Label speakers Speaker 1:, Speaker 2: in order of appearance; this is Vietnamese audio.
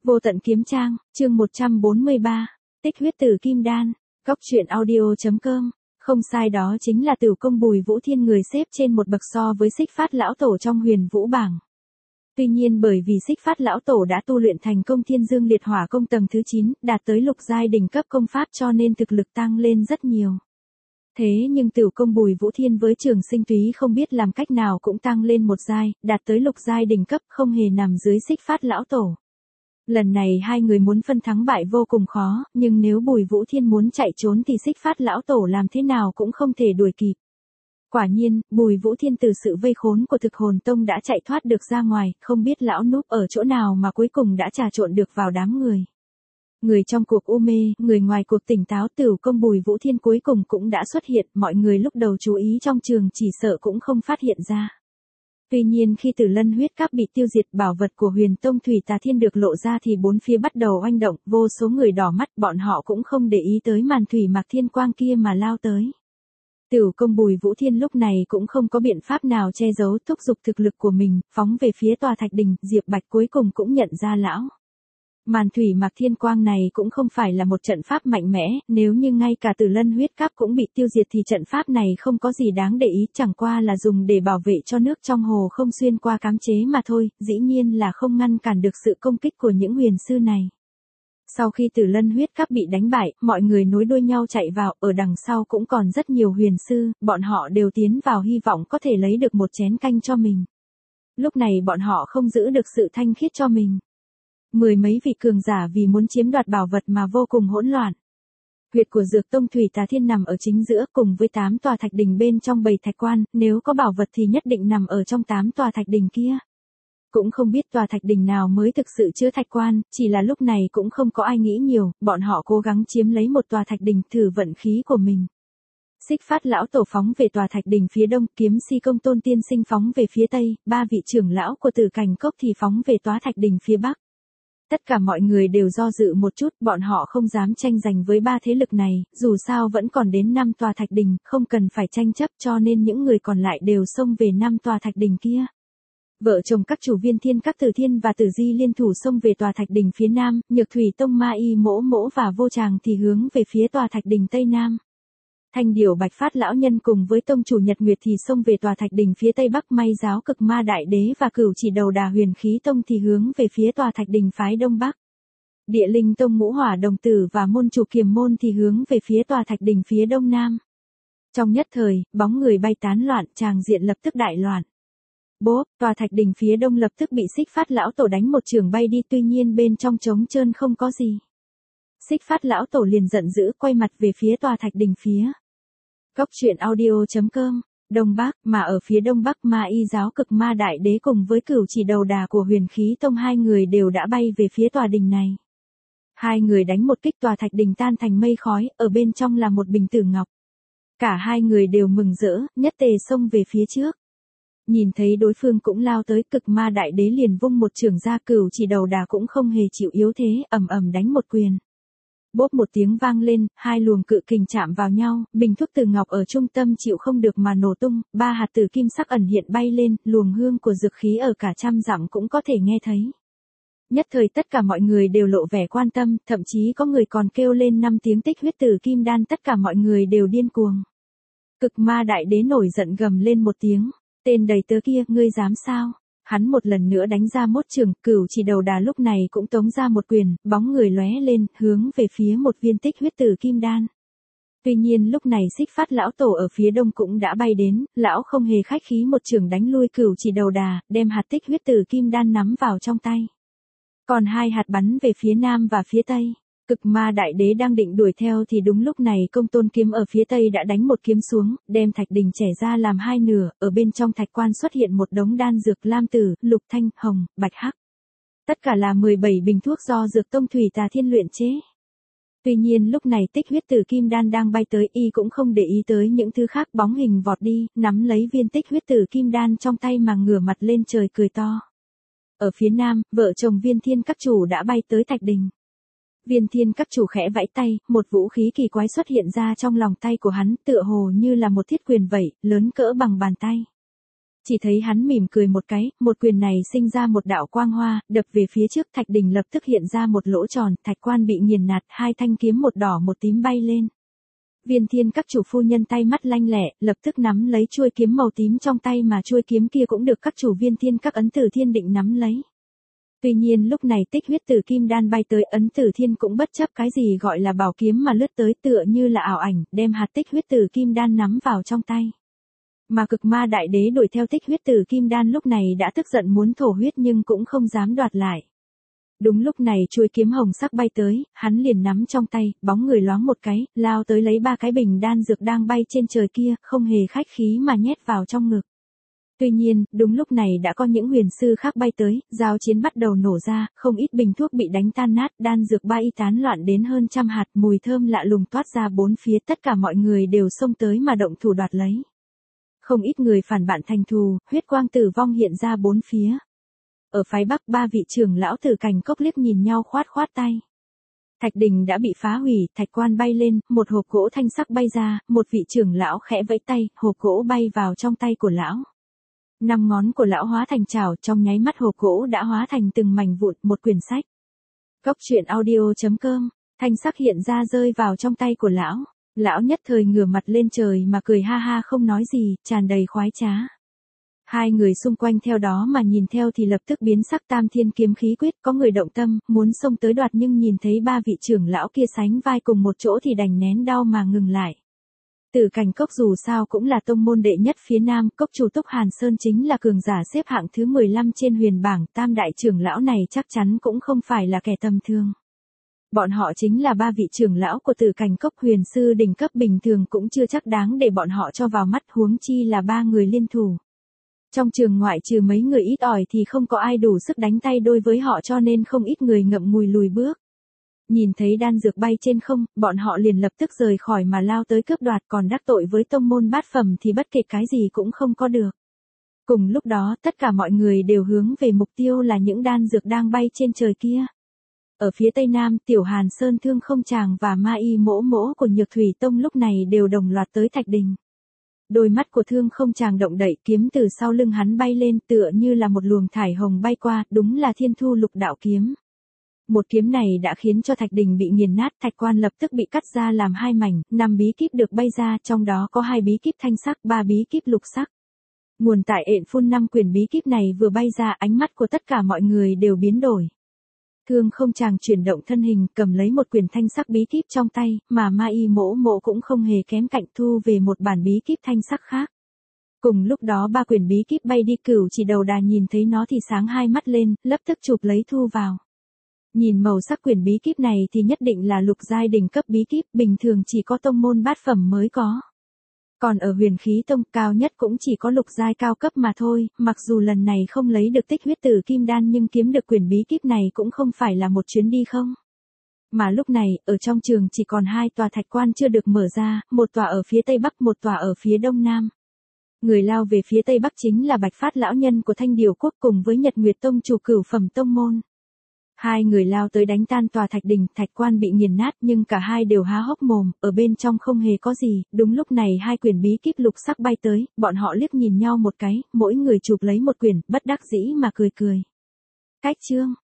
Speaker 1: Vô tận kiếm trang, chương 143, tích huyết tử kim đan, góc truyện audio.com. Không sai, đó chính là Tửu Công Bùi Vũ Thiên, người xếp trên một bậc so với Xích Phát lão tổ trong Huyền Vũ bảng. Tuy nhiên bởi vì Xích Phát lão tổ đã tu luyện thành công Thiên Dương Liệt Hỏa công tầng thứ 9, đạt tới lục giai đỉnh cấp công pháp, cho nên thực lực tăng lên rất nhiều. Thế nhưng Tửu Công Bùi Vũ Thiên với Trường Sinh Túy không biết làm cách nào cũng tăng lên một giai, đạt tới lục giai đỉnh cấp, không hề nằm dưới Xích Phát lão tổ. Lần này hai người muốn phân thắng bại vô cùng khó, nhưng nếu Bùi Vũ Thiên muốn chạy trốn thì Xích Phát lão tổ làm thế nào cũng không thể đuổi kịp. Quả nhiên, Bùi Vũ Thiên từ sự vây khốn của Thực Hồn Tông đã chạy thoát được ra ngoài, không biết lão núp ở chỗ nào mà cuối cùng đã trà trộn được vào đám người. Người trong cuộc u mê, người ngoài cuộc tỉnh táo, Tửu Công Bùi Vũ Thiên cuối cùng cũng đã xuất hiện, mọi người lúc đầu chú ý trong trường chỉ sợ cũng không phát hiện ra. Tuy nhiên khi Tử Lân huyết các bị tiêu diệt, bảo vật của Huyền Tông Thủy Tà Thiên được lộ ra thì bốn phía bắt đầu oanh động, vô số người đỏ mắt, bọn họ cũng không để ý tới màn thủy mạc thiên quang kia mà lao tới. Tửu Công Bùi Vũ Thiên lúc này cũng không có biện pháp nào che giấu, thúc giục thực lực của mình, phóng về phía tòa thạch đình. Diệp Bạch cuối cùng cũng nhận ra lão màn thủy mạc thiên quang này cũng không phải là một trận pháp mạnh mẽ, nếu như ngay cả Tử Lân huyết các cũng bị tiêu diệt thì trận pháp này không có gì đáng để ý, chẳng qua là dùng để bảo vệ cho nước trong hồ không xuyên qua cấm chế mà thôi, dĩ nhiên là không ngăn cản được sự công kích của những huyền sư này. Sau khi Tử Lân huyết các bị đánh bại, mọi người nối đuôi nhau chạy vào, ở đằng sau cũng còn rất nhiều huyền sư, bọn họ đều tiến vào hy vọng có thể lấy được một chén canh cho mình. Lúc này bọn họ không giữ được sự thanh khiết cho mình. Mười mấy vị cường giả vì muốn chiếm đoạt bảo vật mà vô cùng hỗn loạn. Huyệt của Dược Tông Thủy Tà Thiên nằm ở chính giữa cùng với 8 tòa thạch đình bên trong 7 thạch quan, nếu có bảo vật thì nhất định nằm ở trong 8 tòa thạch đình kia. Cũng không biết tòa thạch đình nào mới thực sự chứa thạch quan, chỉ là lúc này cũng không có ai nghĩ nhiều, bọn họ cố gắng chiếm lấy một tòa thạch đình thử vận khí của mình. Xích Phát lão tổ phóng về tòa thạch đình phía đông, Kiếm Si Công Tôn tiên sinh phóng về phía tây, ba vị trưởng lão của Tử Cảnh Cốc thì phóng về tòa thạch đình phía bắc. Tất cả mọi người đều do dự một chút, bọn họ không dám tranh giành với ba thế lực này, dù sao vẫn còn đến 5 tòa thạch đình, không cần phải tranh chấp, cho nên những người còn lại đều xông về 5 tòa thạch đình kia. Vợ chồng các chủ Viên Thiên Các Tử Thiên và Tử Di liên thủ xông về tòa thạch đình phía nam, Nhược Thủy Tông Ma Y Mỗ Mỗ và Vô Tràng thì hướng về phía tòa thạch đình tây nam. Thanh Điểu Bạch Phát lão nhân cùng với tông chủ Nhật Nguyệt thì xông về tòa thạch đình phía tây bắc, May giáo Cực Ma Đại Đế và Cửu Chỉ Đầu Đà Huyền Khí Tông thì hướng về phía tòa thạch đình phái đông bắc. Địa Linh Tông Ngũ Hỏa Đồng Tử và môn chủ Kiềm Môn thì hướng về phía tòa thạch đình phía đông nam. Trong nhất thời, bóng người bay tán loạn, tràng diện lập tức đại loạn. Bốp, tòa thạch đình phía đông lập tức bị Xích Phát lão tổ đánh một chưởng bay đi, tuy nhiên bên trong trống trơn không có gì. Xích Phát lão tổ liền giận dữ quay mặt về phía tòa thạch đình phía. Góc truyện audio.com, Đông Bắc, mà ở phía đông bắc Ma Y giáo Cực Ma Đại Đế cùng với Cửu Chỉ Đầu Đà của Huyền Khí Tông, hai người đều đã bay về phía tòa đình này. Hai người đánh một kích, tòa thạch đình tan thành mây khói, ở bên trong là một bình tử ngọc. Cả hai người đều mừng rỡ, nhất tề xông về phía trước. Nhìn thấy đối phương cũng lao tới, Cực Ma Đại Đế liền vung một chưởng ra, Cửu Chỉ Đầu Đà cũng không hề chịu yếu thế, ầm ầm đánh một quyền. Bốp một tiếng vang lên, hai luồng cự kình chạm vào nhau, bình thuốc tử ngọc ở trung tâm chịu không được mà nổ tung, ba hạt tử kim sắc ẩn hiện bay lên, luồng hương của dược khí ở cả trăm dặm cũng có thể nghe thấy. Nhất thời tất cả mọi người đều lộ vẻ quan tâm, thậm chí có người còn kêu lên 5 tiếng tích huyết tử kim đan, tất cả mọi người đều điên cuồng. Cực Ma Đại Đế nổi giận gầm lên một tiếng, tên đầy tớ kia, ngươi dám sao? Hắn một lần nữa đánh ra một chưởng, Cửu Chỉ Đầu Đà lúc này cũng tống ra một quyền, bóng người lóe lên, hướng về phía một viên tích huyết tử kim đan. Tuy nhiên lúc này Xích Phát lão tổ ở phía đông cũng đã bay đến, lão không hề khách khí một chưởng đánh lui Cửu Chỉ Đầu Đà, đem hạt tích huyết tử kim đan nắm vào trong tay. Còn hai hạt bắn về phía nam và phía tây. Cực Ma Đại Đế đang định đuổi theo thì đúng lúc này Công Tôn Kiếm ở phía tây đã đánh một kiếm xuống, đem thạch đình chẻ ra làm hai nửa, ở bên trong thạch quan xuất hiện một đống đan dược lam tử, lục thanh, hồng, bạch hắc. Tất cả là 17 bình thuốc do Dược Tông Thủy Tà Thiên luyện chế. Tuy nhiên lúc này tích huyết tử kim đan đang bay tới, y cũng không để ý tới những thứ khác, bóng hình vọt đi, nắm lấy viên tích huyết tử kim đan trong tay mà ngửa mặt lên trời cười to. Ở phía nam, vợ chồng Viên Thiên Các chủ đã bay tới thạch đình. Viên Thiên Các chủ khẽ vẫy tay, một vũ khí kỳ quái xuất hiện ra trong lòng tay của hắn, tựa hồ như là một thiết quyền vậy, lớn cỡ bằng bàn tay. Chỉ thấy hắn mỉm cười một cái, một quyền này sinh ra một đạo quang hoa, đập về phía trước thạch đỉnh lập tức hiện ra một lỗ tròn, thạch quan bị nghiền nát, hai thanh kiếm một đỏ một tím bay lên. Viên Thiên các chủ phu nhân tay mắt lanh lẹ, lập tức nắm lấy chuôi kiếm màu tím trong tay mà chuôi kiếm kia cũng được các chủ Viên Thiên các Ấn Tử Thiên định nắm lấy. Tuy nhiên lúc này Tích Huyết Tử Kim Đan bay tới, Ấn Tử Thiên cũng bất chấp cái gì gọi là bảo kiếm mà lướt tới, tựa như là ảo ảnh, đem hạt Tích Huyết Tử Kim Đan nắm vào trong tay. Mà Cực Ma Đại Đế đuổi theo Tích Huyết Tử Kim Đan lúc này đã tức giận muốn thổ huyết nhưng cũng không dám đoạt lại. Đúng lúc này chuôi kiếm hồng sắc bay tới, hắn liền nắm trong tay, bóng người loáng một cái, lao tới lấy 3 cái bình đan dược đang bay trên trời kia, không hề khách khí mà nhét vào trong ngực. Tuy nhiên, đúng lúc này đã có những huyền sư khác bay tới, giao chiến bắt đầu nổ ra, không ít bình thuốc bị đánh tan nát, đan dược bay tán loạn đến hơn trăm hạt, mùi thơm lạ lùng toát ra bốn phía, tất cả mọi người đều xông tới mà động thủ đoạt lấy. Không ít người phản bạn thành thù, huyết quang tử vong hiện ra bốn phía. Ở phái Bắc 3 vị trưởng lão Tử Cảnh Cốc liếc nhìn nhau khoát khoát tay. Thạch đình đã bị phá hủy, thạch quan bay lên, một hộp gỗ thanh sắc bay ra, một vị trưởng lão khẽ vẫy tay, hộp gỗ bay vào trong tay của lão. 5 ngón của lão hóa thành chảo, trong nháy mắt hộp gỗ đã hóa thành từng mảnh vụn, một quyển sách. Góc truyện audio.com, thanh sắc hiện ra rơi vào trong tay của lão. Lão nhất thời ngửa mặt lên trời mà cười ha ha không nói gì, tràn đầy khoái trá. Hai người xung quanh theo đó mà nhìn theo thì lập tức biến sắc, Tam Thiên Kiếm Khí Quyết, có người động tâm, muốn xông tới đoạt nhưng nhìn thấy 3 vị trưởng lão kia sánh vai cùng một chỗ thì đành nén đau mà ngừng lại. Tử Cảnh Cốc dù sao cũng là tông môn đệ nhất phía Nam, cốc chủ Túc Hàn Sơn chính là cường giả xếp hạng thứ 15 trên huyền bảng, tam đại trưởng lão này chắc chắn cũng không phải là kẻ tầm thường. Bọn họ chính là 3 vị trưởng lão của Tử Cảnh Cốc, huyền sư đỉnh cấp bình thường cũng chưa chắc đáng để bọn họ cho vào mắt, huống chi là 3 người liên thủ. Trong trường ngoại trừ mấy người ít ỏi thì không có ai đủ sức đánh tay đôi với họ, cho nên không ít người ngậm ngùi lùi bước. Nhìn thấy đan dược bay trên không, bọn họ liền lập tức rời khỏi mà lao tới cướp đoạt, còn đắc tội với tông môn bát phẩm thì bất kể cái gì cũng không có được. Cùng lúc đó, tất cả mọi người đều hướng về mục tiêu là những đan dược đang bay trên trời kia. Ở phía tây nam, Tiểu Hàn Sơn, Thương Không Tràng và Ma Y Mỗ Mỗ của Nhược Thủy Tông lúc này đều đồng loạt tới thạch đình. Đôi mắt của Thương Không Tràng động đậy, kiếm từ sau lưng hắn bay lên tựa như là một luồng thải hồng bay qua, đúng là Thiên Thu Lục Đạo Kiếm. Một kiếm này đã khiến cho thạch đình bị nghiền nát, thạch quan lập tức bị cắt ra làm 2 mảnh, 5 bí kíp được bay ra, trong đó có 2 bí kíp thanh sắc, 3 bí kíp lục sắc. Nguồn tại ện phun 5 quyển bí kíp này vừa bay ra, ánh mắt của tất cả mọi người đều biến đổi. Thương Không Tràng chuyển động thân hình, cầm lấy một quyển thanh sắc bí kíp trong tay, mà Ma Y Mỗ Mỗ cũng không hề kém cạnh, thu về một bản bí kíp thanh sắc khác. Cùng lúc đó 3 quyển bí kíp bay đi, Cửu Chỉ Đầu Đà nhìn thấy nó thì sáng hai mắt lên, lập tức chụp lấy thu vào. Nhìn màu sắc quyển bí kíp này thì nhất định là lục giai đỉnh cấp bí kíp, bình thường chỉ có tông môn bát phẩm mới có. Còn ở Huyền Khí Tông, cao nhất cũng chỉ có lục giai cao cấp mà thôi, mặc dù lần này không lấy được Tích Huyết Tử Kim Đan nhưng kiếm được quyển bí kíp này cũng không phải là một chuyến đi không. Mà lúc này, ở trong trường chỉ còn 2 tòa thạch quan chưa được mở ra, một tòa ở phía tây bắc, một tòa ở phía đông nam. Người lao về phía tây bắc chính là Bạch Phát lão nhân của Thanh Điều Quốc cùng với Nhật Nguyệt Tông chủ cửu phẩm tông môn. Hai người lao tới đánh tan tòa thạch đình, thạch quan bị nghiền nát nhưng cả hai đều há hốc mồm, ở bên trong không hề có gì. Đúng lúc này 2 quyển bí kíp lục sắc bay tới, bọn họ liếc nhìn nhau một cái, mỗi người chụp lấy một quyển, bất đắc dĩ mà cười cười. Cách chương